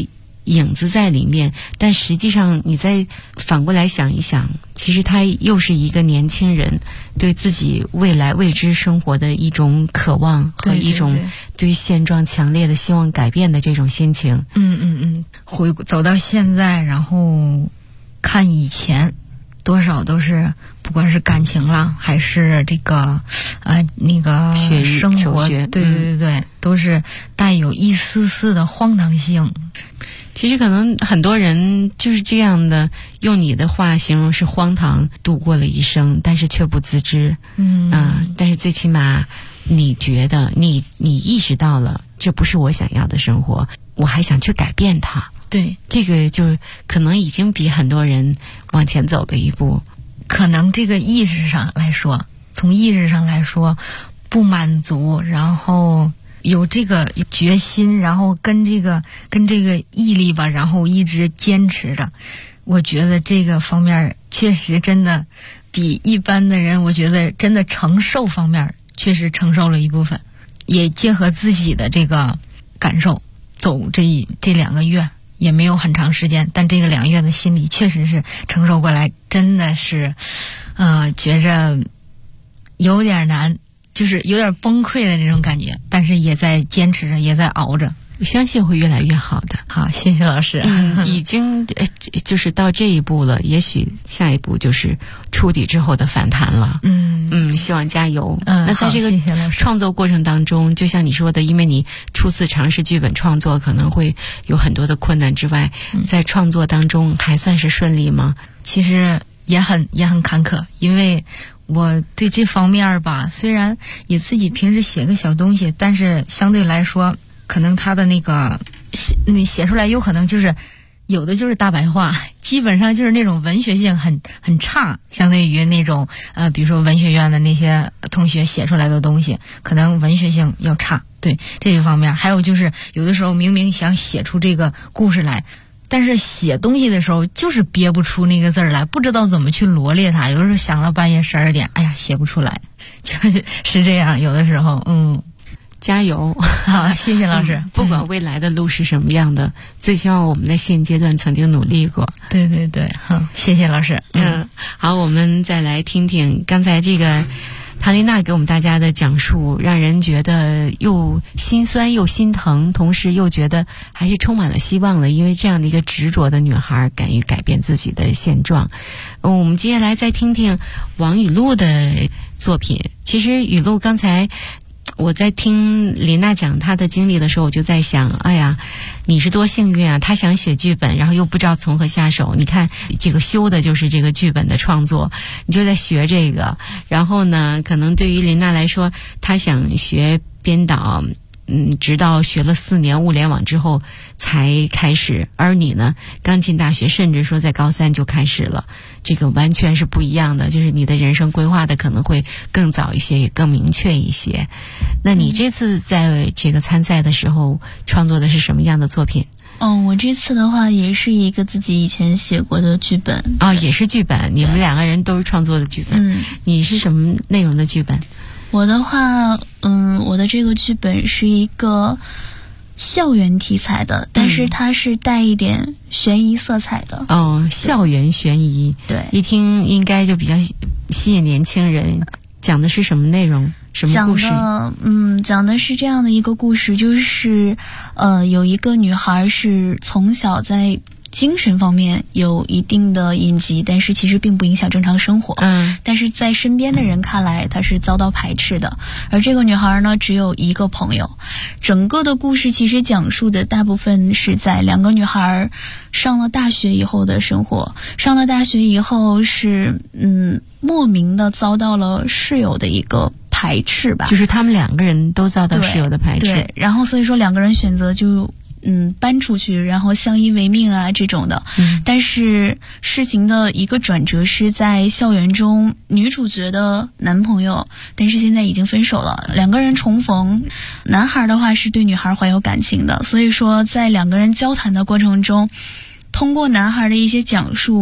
影子在里面，但实际上你再反过来想一想，其实他又是一个年轻人对自己未来未知生活的一种渴望和一种对现状强烈的希望改变的这种心情。 走到现在，然后看以前，多少都是不管是感情啦，还是这个那个生活，对，都是带有一丝丝的荒唐性。 其实可能很多人就是这样的，用你的话形容是荒唐度过了一生，但是却不自知。但是最起码你觉得你意识到了这不是我想要的生活，我还想去改变它。 对， 这个就可能已经比很多人往前走了一步。 可能这个意识上来说，从意识上来说不满足，然后有这个决心，然后跟这个毅力吧，然后一直坚持着。我觉得这个方面确实真的比一般的人，我觉得真的承受方面确实承受了一部分，也结合自己的这个感受，走这2个月也没有很长时间，但这个2个月的心理确实是承受过来，真的是觉着有点难，就是有点崩溃的那种感觉，但是也在坚持着，也在熬着。 我相信会越来越好的。 好，谢谢老师。 已经就是到这一步了，也许下一步就是触底之后的反弹了。希望加油。那在这个创作过程当中，就像你说的，因为你初次尝试剧本创作，可能会有很多的困难之外，在创作当中还算是顺利吗？ 其实也很坎坷，因为我对这方面吧，虽然也自己平时写个小东西，但是相对来说，可能他的那个写出来有可能就是有的就是大白话，基本上就是那种文学性很差，相对于那种比如说文学院的那些同学写出来的东西，可能文学性要差。对这一方面，还有就是有的时候明明想写出这个故事来，但是写东西的时候就是憋不出那个字儿来，不知道怎么去罗列它。有的时候想到半夜12点，哎呀，写不出来，就是这样。有的时候， 加油！ 好，谢谢老师。 不管未来的路是什么样的，最希望我们在现阶段曾经努力过。 对，好，谢谢老师。 好，我们再来听听刚才这个唐丽娜给我们大家的讲述，让人觉得又心酸又心疼，同时又觉得还是充满了希望了，因为这样的一个执着的女孩敢于改变自己的现状。我们接下来再听听王雨露的作品。其实雨露刚才我在听琳娜讲她的经历的时候，我就在想，哎呀，你是多幸运啊！她想写剧本，然后又不知道从何下手。你看，这个修的就是这个剧本的创作，你就在学这个。然后呢，可能对于琳娜来说，她想学编导，直到学了4年物联网之后才开始。而你呢，刚进大学，甚至说在高3就开始了，这个完全是不一样的，就是你的人生规划的可能会更早一些，也更明确一些。那你这次在这个参赛的时候创作的是什么样的作品？ 我这次的话也是一个自己以前写过的剧本。 也是剧本，你们2个人都是创作的剧本。你是什么内容的剧本？ 我的话，我的这个剧本是一个校园题材的，但是它是带一点悬疑色彩的。 校园悬疑， 对， 一听应该就比较吸引年轻人。讲的是什么内容？什么故事？ 讲的是这样的一个故事，就是有一个女孩是从小在精神方面有一定的隐疾，但是其实并不影响正常生活。但是在身边的人看来，她是遭到排斥的。而这个女孩呢，只有一个朋友。整个的故事其实讲述的大部分是在2个女孩上了大学以后的生活。上了大学以后是莫名的遭到了室友的一个排斥吧， 就是他们2个人都遭到室友的排斥。 对，然后所以说2个人选择就搬出去，然后相依为命啊这种的。但是事情的一个转折是在校园中，女主角的男朋友，但是现在已经分手了，2个人重逢。男孩的话是对女孩怀有感情的，所以说在2个人交谈的过程中，通过男孩的一些讲述，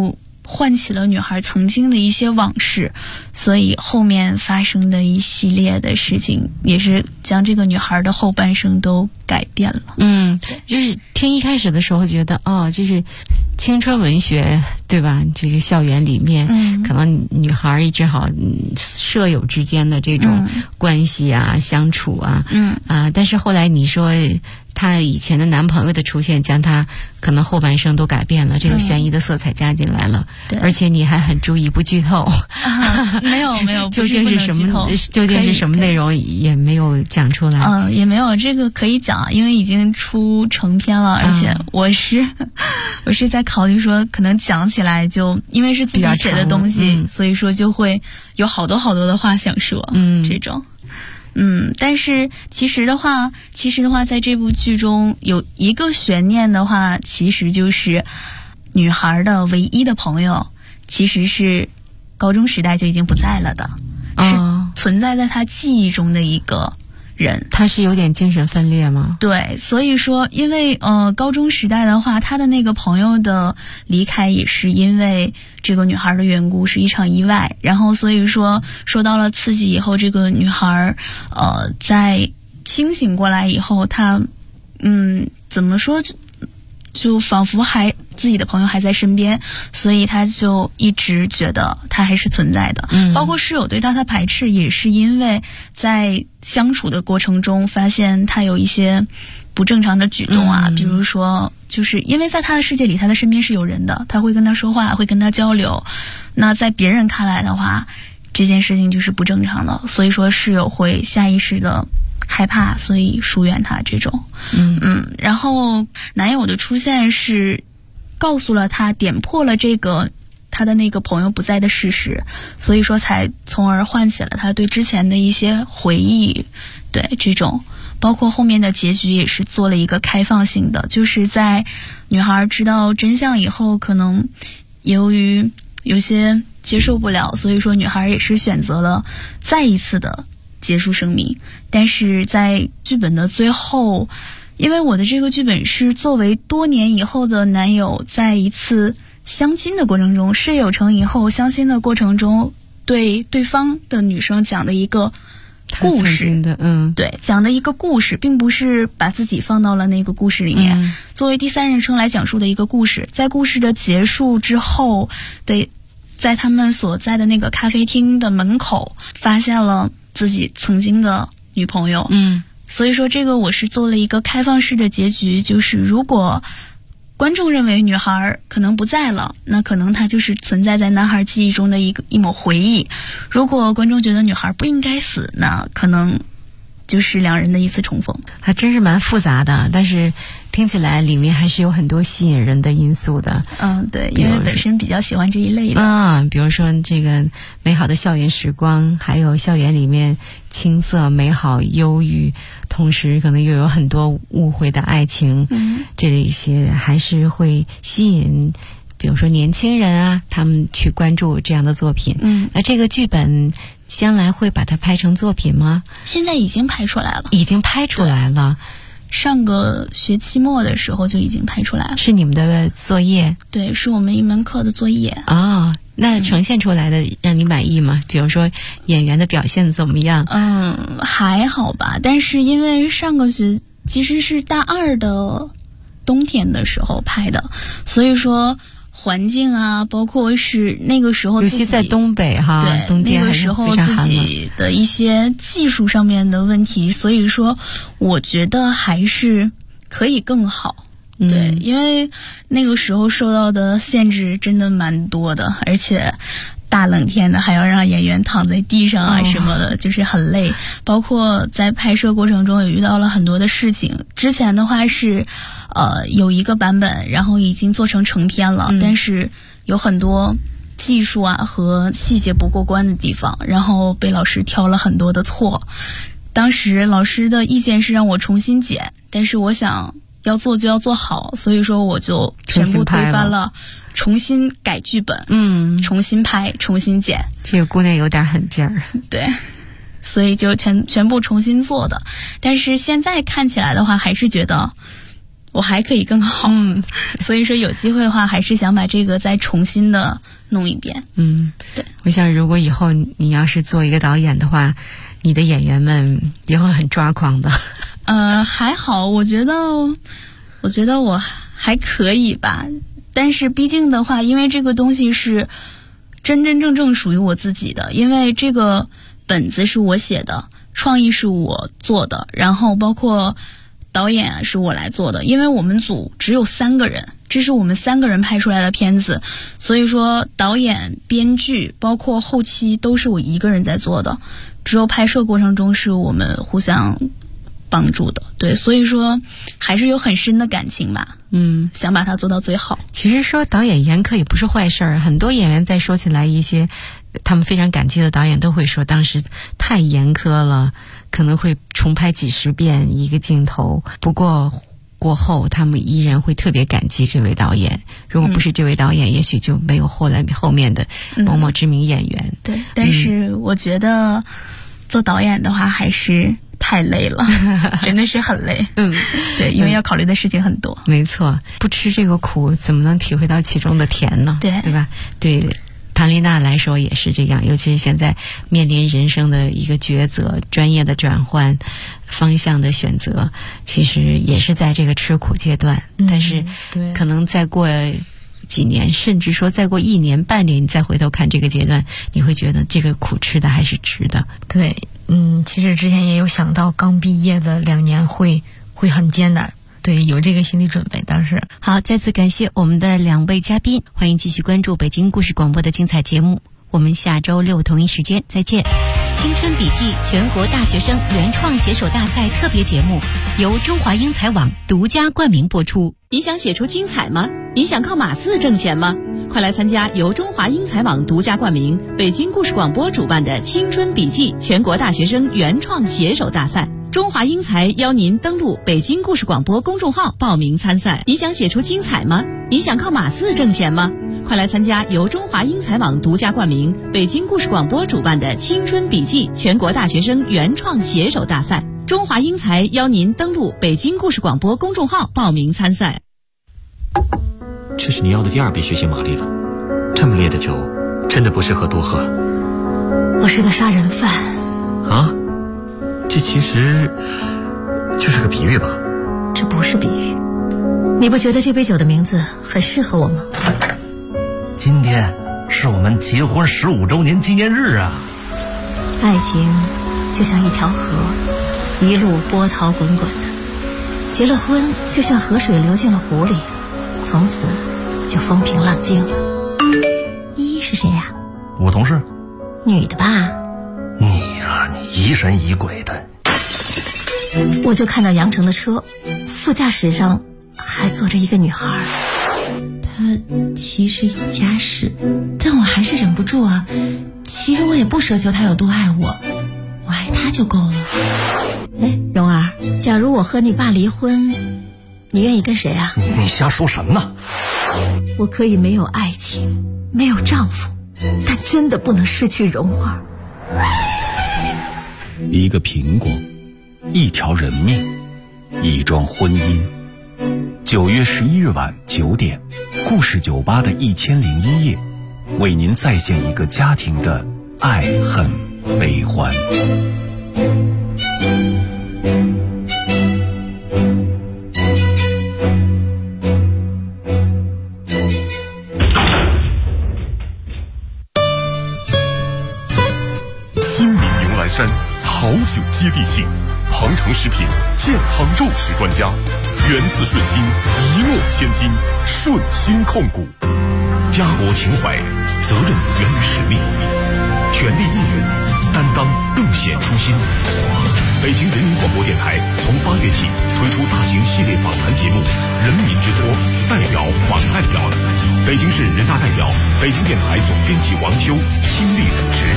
唤起了女孩曾经的一些往事，所以后面发生的一系列的事情也是将这个女孩的后半生都改变了。 就是听一开始的时候觉得就是青春文学，对吧？这个校园里面，可能女孩也只好舍友之间的这种关系啊、相处啊，但是后来你说她以前的男朋友的出现，将她可能后半生都改变了，这个悬疑的色彩加进来了，而且你还很注意不剧透。 没有， 究竟是什么内容也没有讲出来。 也没有，这个可以讲，因为已经出成篇了，而且我是在考虑说，可能讲起来就因为是自己写的东西，所以说就会有好多的话想说，这种。但是其实的话，在这部剧中有一个悬念的话，其实就是女孩的唯一的朋友，其实是高中时代就已经不在了的，是存在在她记忆中的一个人。 他是有点精神分裂吗？ 对，所以说因为高中时代的话，他的那个朋友的离开也是因为这个女孩的缘故，是一场意外，然后所以说受到了刺激以后，这个女孩在清醒过来以后，她怎么说，就仿佛自己的朋友还在身边，所以他就一直觉得他还是存在的。包括室友对他的排斥，也是因为在相处的过程中发现他有一些不正常的举动啊，比如说就是因为在他的世界里，他的身边是有人的，他会跟他说话，会跟他交流，那在别人看来的话，这件事情就是不正常的，所以说室友会下意识的害怕，所以疏远他这种。然后男友的出现是告诉了他，点破了这个他的那个朋友不在的事实，所以说才从而唤起了他对之前的一些回忆。对，这种包括后面的结局也是做了一个开放性的，就是在女孩知道真相以后，可能由于有些接受不了，所以说女孩也是选择了再一次的结束生命。但是在剧本的最后，因为我的这个剧本是作为多年以后的男友在一次相亲的过程中，事有成以后相亲的过程中，对对方的女生讲的一个故事，对，讲的一个故事，并不是把自己放到了那个故事里面，作为第三人称来讲述的一个故事。在故事的结束之后的，在他们所在的那个咖啡厅的门口，发现了自己曾经的女朋友。所以说这个我是做了一个开放式的结局，就是如果观众认为女孩可能不在了，那可能她就是存在在男孩记忆中的一抹回忆；如果观众觉得女孩不应该死，那可能就是两人的一次重逢。 还真是蛮复杂的，但是听起来里面还是有很多吸引人的因素的。 对，因为本身比较喜欢这一类的。 比如说这个美好的校园时光，还有校园里面青涩、美好、忧郁，同时可能又有很多误会的爱情，这一些还是会吸引，比如说年轻人啊，他们去关注这样的作品。那这个剧本将来会把它拍成作品吗？ 现在已经拍出来了。 已经拍出来了。 上个学期末的时候就已经拍出来了。 是你们的作业？ 对，是我们一门课的作业。 那呈现出来的让你满意吗？比如说演员的表现怎么样？ 还好吧，但是因为上个学其实是大二的冬天的时候拍的，所以说环境啊，包括是那个时候尤其在东北哈， 对， 冬天那个时候自己的一些技术上面的问题，所以说我觉得还是可以更好。对，因为那个时候受到的限制真的蛮多的，而且大冷天的还要让演员躺在地上啊什么的，就是很累。包括在拍摄过程中也遇到了很多的事情。之前的话是有一个版本，然后已经做成成片了，但是有很多技术啊和细节不过关的地方，然后被老师挑了很多的错。当时老师的意见是让我重新剪，但是我想要做就要做好，所以说我就全部推翻了，重新改剧本，重新拍，重新剪。 这个姑娘有点狠劲儿。 对，所以就全部重新做的。但是现在看起来的话，还是觉得我还可以更好。所以说有机会的话，还是想把这个再重新的弄一遍。 对，我想如果以后你要是做一个导演的话，你的演员们也会很抓狂的。 还好，我觉得我还可以吧。但是毕竟的话，因为这个东西是真真正正属于我自己的，因为这个本子是我写的，创意是我做的，然后包括导演是我来做的。因为我们组只有3个人，这是我们3个人拍出来的片子，所以说导演、编剧包括后期都是我一个人在做的，只有拍摄过程中是我们互相帮助的。对，所以说还是有很深的感情吧。想把它做到最好。 其实说导演严苛也不是坏事儿，很多演员在说起来一些他们非常感激的导演都会说当时太严苛了，可能会重拍几10遍一个镜头，不过过后他们依然会特别感激这位导演，如果不是这位导演，也许就没有后面的某某知名演员。 对，但是我觉得做导演的话还是太累了，真的是很累。对，因为要考虑的事情很多。 没错，不吃这个苦，怎么能体会到其中的甜呢？对吧？对唐丽娜来说也是这样，尤其是现在面临人生的一个抉择，专业的转换，方向的选择，其实也是在这个吃苦阶段。但是可能再过几年，甚至说再过1年半年，你再回头看这个阶段，你会觉得这个苦吃的还是值得。 对，其实之前也有想到刚毕业的2年会很艰难，对，有这个心理准备。当时好，再次感谢我们的2位嘉宾，欢迎继续关注北京故事广播的精彩节目，我们下周6同一时间再见。 青春笔记全国大学生原创写手大赛特别节目由中华英才网独家冠名播出。 你想写出精彩吗？你想靠码字挣钱吗？快来参加由中华英才网独家冠名、北京故事广播主办的青春笔记全国大学生原创写手大赛。中华英才邀您登录北京故事广播公众号报名参赛。你想写出精彩吗？你想靠码字挣钱吗？快来参加由中华英才网独家冠名、北京故事广播主办的青春笔记全国大学生原创写手大赛。中华英才邀您登录北京故事广播公众号报名参赛。 这是你要的第2杯血腥玛丽了，这么烈的酒真的不适合多喝。 我是个杀人犯啊，这其实就是个比喻吧？ 这不是比喻，你不觉得这杯酒的名字很适合我吗？ 今天是我们结婚15周年纪念日啊！ 爱情就像一条河，一路波涛滚滚的，结了婚就像河水流进了湖里，从此就风平浪静了。依依是谁呀？ 我同事。 女的吧？ 你呀，你疑神疑鬼的。 我就看到杨成的车，副驾驶上还坐着一个女孩，她其实有家室，但我还是忍不住啊。其实我也不奢求她有多爱我，我爱她就够了。哎，蓉儿，假如我和你爸离婚，你愿意跟谁啊？ 你瞎说什么呢？ 我可以没有爱情，没有丈夫，但真的不能失去蓉儿。 一个苹果，一条人命，一桩婚姻。9月11日晚9点，故事酒吧的1001夜，为您再现一个家庭的爱恨悲欢。 新民牛栏山好酒接地气，鹏城食品健康肉食专家，源自顺心，一诺千金，顺心控股。家国情怀，责任源于使命，全力应援，担当更显初心。北京人民广播电台从8月起推出大型系列访谈节目《人民之托》代表访代表，北京市人大代表、北京电台总编辑王秋亲力主持。